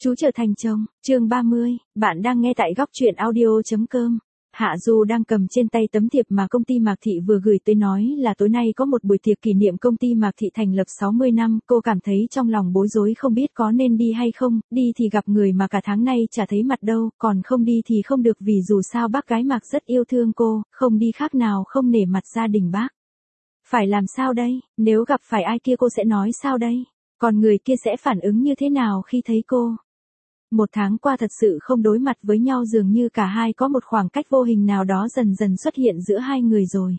Chú trở thành chồng, chương 30, bạn đang nghe tại góc truyện audio.com. Hạ Du đang cầm trên tay tấm thiệp mà công ty Mạc Thị vừa gửi tới nói là tối nay có một buổi tiệc kỷ niệm công ty Mạc Thị thành lập 60 năm. Cô cảm thấy trong lòng bối rối không biết có nên đi hay không, đi thì gặp người mà cả tháng nay chả thấy mặt đâu, còn không đi thì không được vì dù sao bác gái Mạc rất yêu thương cô, không đi khác nào không nể mặt gia đình bác. Phải làm sao đây, nếu gặp phải ai kia cô sẽ nói sao đây, còn người kia sẽ phản ứng như thế nào khi thấy cô? Một tháng qua thật sự không đối mặt với nhau, dường như cả hai có một khoảng cách vô hình nào đó dần dần xuất hiện giữa hai người rồi.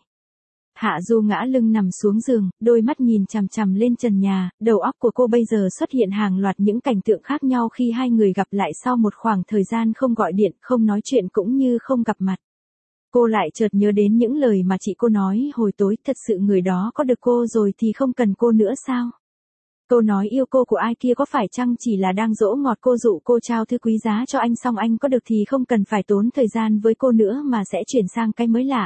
Hạ Du ngã lưng nằm xuống giường, đôi mắt nhìn chằm chằm lên trần nhà, đầu óc của cô bây giờ xuất hiện hàng loạt những cảnh tượng khác nhau khi hai người gặp lại sau một khoảng thời gian không gọi điện, không nói chuyện cũng như không gặp mặt. Cô lại chợt nhớ đến những lời mà chị cô nói hồi tối, thật sự người đó có được cô rồi thì không cần cô nữa sao? Câu nói yêu cô của ai kia có phải chăng chỉ là đang dỗ ngọt cô, dụ cô trao thứ quý giá cho anh xong anh có được thì không cần phải tốn thời gian với cô nữa mà sẽ chuyển sang cái mới lạ.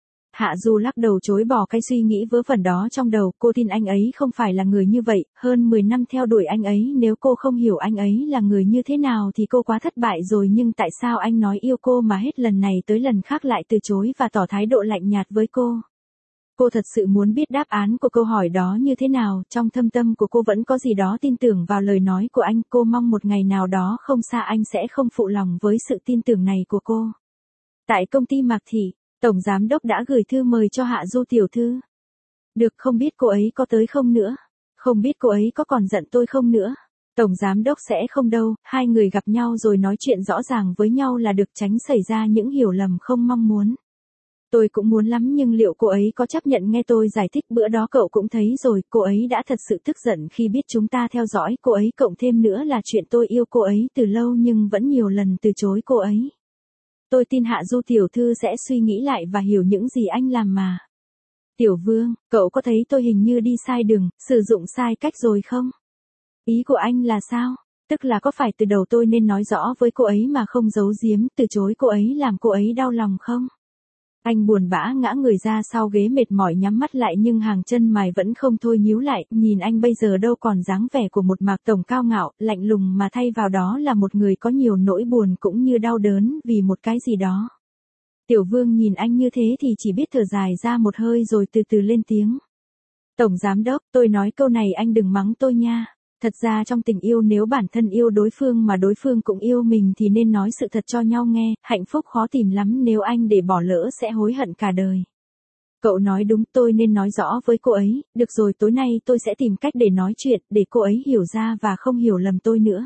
Hạ Du lắc đầu chối bỏ cái suy nghĩ vớ vẩn đó trong đầu, cô tin anh ấy không phải là người như vậy, hơn 10 năm theo đuổi anh ấy, nếu cô không hiểu anh ấy là người như thế nào thì cô quá thất bại rồi, nhưng tại sao anh nói yêu cô mà hết lần này tới lần khác lại từ chối và tỏ thái độ lạnh nhạt với cô? Cô thật sự muốn biết đáp án của câu hỏi đó như thế nào, trong thâm tâm của cô vẫn có gì đó tin tưởng vào lời nói của anh, cô mong một ngày nào đó không xa anh sẽ không phụ lòng với sự tin tưởng này của cô. Tại công ty Mạc Thị, Tổng Giám Đốc đã gửi thư mời cho Hạ Du tiểu thư. Được, không biết cô ấy có tới không nữa, không biết cô ấy có còn giận tôi không nữa. Tổng Giám Đốc sẽ không đâu, hai người gặp nhau rồi nói chuyện rõ ràng với nhau là được, tránh xảy ra những hiểu lầm không mong muốn. Tôi cũng muốn lắm nhưng liệu cô ấy có chấp nhận nghe tôi giải thích, bữa đó cậu cũng thấy rồi, cô ấy đã thật sự tức giận khi biết chúng ta theo dõi cô ấy, cộng thêm nữa là chuyện tôi yêu cô ấy từ lâu nhưng vẫn nhiều lần từ chối cô ấy. Tôi tin Hạ Du tiểu thư sẽ suy nghĩ lại và hiểu những gì anh làm mà. Tiểu Vương, cậu có thấy tôi hình như đi sai đường, sử dụng sai cách rồi không? Ý của anh là sao? Tức là có phải từ đầu tôi nên nói rõ với cô ấy mà không giấu giếm, từ chối cô ấy làm cô ấy đau lòng không? Anh buồn bã ngã người ra sau ghế, mệt mỏi nhắm mắt lại nhưng hàng chân mày vẫn không thôi nhíu lại, nhìn anh bây giờ đâu còn dáng vẻ của một Mạc Tổng cao ngạo, lạnh lùng mà thay vào đó là một người có nhiều nỗi buồn cũng như đau đớn vì một cái gì đó. Tiểu Vương nhìn anh như thế thì chỉ biết thở dài ra một hơi rồi từ từ lên tiếng. Tổng Giám Đốc, tôi nói câu này anh đừng mắng tôi nha. Thật ra trong tình yêu nếu bản thân yêu đối phương mà đối phương cũng yêu mình thì nên nói sự thật cho nhau nghe, hạnh phúc khó tìm lắm, nếu anh để bỏ lỡ sẽ hối hận cả đời. Cậu nói đúng, tôi nên nói rõ với cô ấy, được rồi tối nay tôi sẽ tìm cách để nói chuyện, để cô ấy hiểu ra và không hiểu lầm tôi nữa.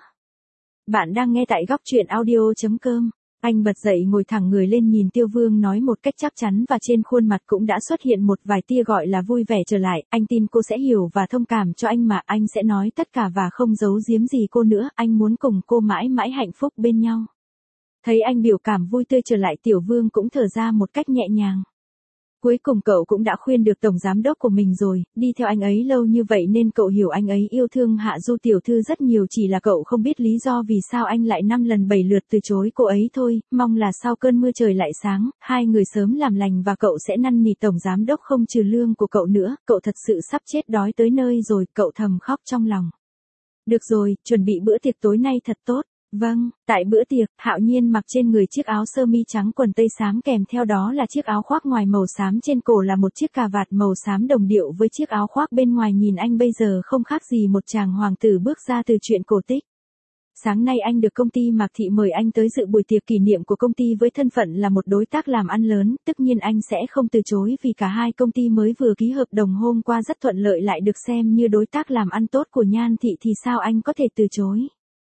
Bạn đang nghe tại góc truyện audio.com. Anh bật dậy ngồi thẳng người lên nhìn Tiêu Vương nói một cách chắc chắn và trên khuôn mặt cũng đã xuất hiện một vài tia gọi là vui vẻ trở lại, anh tin cô sẽ hiểu và thông cảm cho anh mà, anh sẽ nói tất cả và không giấu giếm gì cô nữa, anh muốn cùng cô mãi mãi hạnh phúc bên nhau. Thấy anh biểu cảm vui tươi trở lại, Tiểu Vương cũng thở ra một cách nhẹ nhàng. Cuối cùng cậu cũng đã khuyên được Tổng Giám Đốc của mình rồi, đi theo anh ấy lâu như vậy nên cậu hiểu anh ấy yêu thương Hạ Du tiểu thư rất nhiều, chỉ là cậu không biết lý do vì sao anh lại 5 lần 7 lượt từ chối cô ấy thôi, mong là sau cơn mưa trời lại sáng, hai người sớm làm lành và cậu sẽ năn nỉ Tổng Giám Đốc không trừ lương của cậu nữa, cậu thật sự sắp chết đói tới nơi rồi, cậu thầm khóc trong lòng. Được rồi, chuẩn bị bữa tiệc tối nay thật tốt. Vâng, tại bữa tiệc, Hạo Nhiên mặc trên người chiếc áo sơ mi trắng quần tây xám, kèm theo đó là chiếc áo khoác ngoài màu xám, trên cổ là một chiếc cà vạt màu xám đồng điệu với chiếc áo khoác bên ngoài, nhìn anh bây giờ không khác gì một chàng hoàng tử bước ra từ truyện cổ tích. Sáng nay anh được công ty Mạc Thị mời anh tới dự buổi tiệc kỷ niệm của công ty với thân phận là một đối tác làm ăn lớn, tất nhiên anh sẽ không từ chối vì cả hai công ty mới vừa ký hợp đồng hôm qua rất thuận lợi, lại được xem như đối tác làm ăn tốt của Nhan Thị thì sao anh có thể từ chối.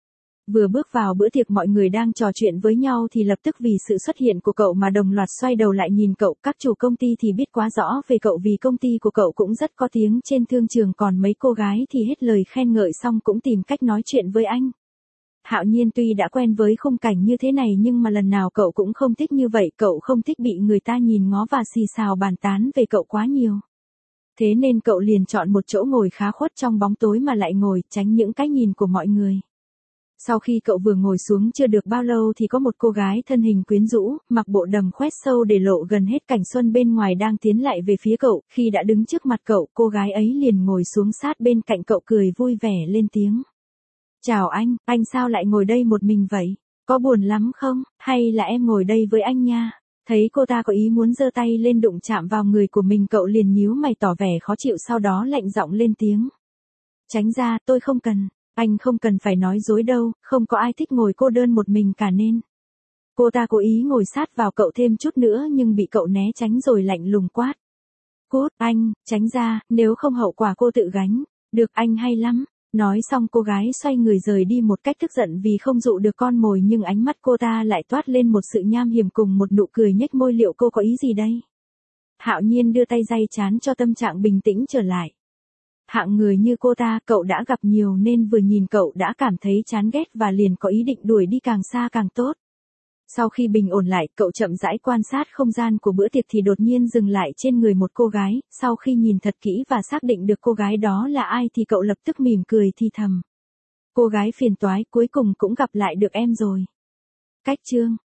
Vừa bước vào bữa tiệc mọi người đang trò chuyện với nhau thì lập tức vì sự xuất hiện của cậu mà đồng loạt xoay đầu lại nhìn cậu, các chủ công ty thì biết quá rõ về cậu vì công ty của cậu cũng rất có tiếng trên thương trường, còn mấy cô gái thì hết lời khen ngợi xong cũng tìm cách nói chuyện với anh. Hạo Nhiên tuy đã quen với khung cảnh như thế này nhưng mà lần nào cậu cũng không thích như vậy, cậu không thích bị người ta nhìn ngó và xì xào bàn tán về cậu quá nhiều. Thế nên cậu liền chọn một chỗ ngồi khá khuất trong bóng tối mà lại ngồi, tránh những cái nhìn của mọi người. Sau khi cậu vừa ngồi xuống chưa được bao lâu thì có một cô gái thân hình quyến rũ, mặc bộ đầm khoét sâu để lộ gần hết cảnh xuân bên ngoài đang tiến lại về phía cậu, khi đã đứng trước mặt cậu, cô gái ấy liền ngồi xuống sát bên cạnh cậu, cười vui vẻ lên tiếng. Chào anh sao lại ngồi đây một mình vậy? Có buồn lắm không, hay là em ngồi đây với anh nha? Thấy cô ta có ý muốn giơ tay lên đụng chạm vào người của mình, cậu liền nhíu mày tỏ vẻ khó chịu, sau đó lạnh giọng lên tiếng. Tránh ra, tôi không cần, anh không cần phải nói dối đâu, không có ai thích ngồi cô đơn một mình cả nên. Cô ta cố ý ngồi sát vào cậu thêm chút nữa nhưng bị cậu né tránh rồi lạnh lùng quát. Cút, anh, tránh ra, nếu không hậu quả cô tự gánh. Được, anh hay lắm. Nói xong cô gái xoay người rời đi một cách tức giận vì không dụ được con mồi, nhưng ánh mắt cô ta lại toát lên một sự nham hiểm cùng một nụ cười nhếch môi. Liệu cô có ý gì đây? Hạo Nhiên đưa tay day trán cho tâm trạng bình tĩnh trở lại. Hạng người như cô ta cậu đã gặp nhiều nên vừa nhìn cậu đã cảm thấy chán ghét và liền có ý định đuổi đi càng xa càng tốt. Sau khi bình ổn lại, cậu chậm rãi quan sát không gian của bữa tiệc thì đột nhiên dừng lại trên người một cô gái. Sau khi nhìn thật kỹ và xác định được cô gái đó là ai thì cậu lập tức mỉm cười thì thầm. Cô gái phiền toái, cuối cùng cũng gặp lại được em rồi. Cách chương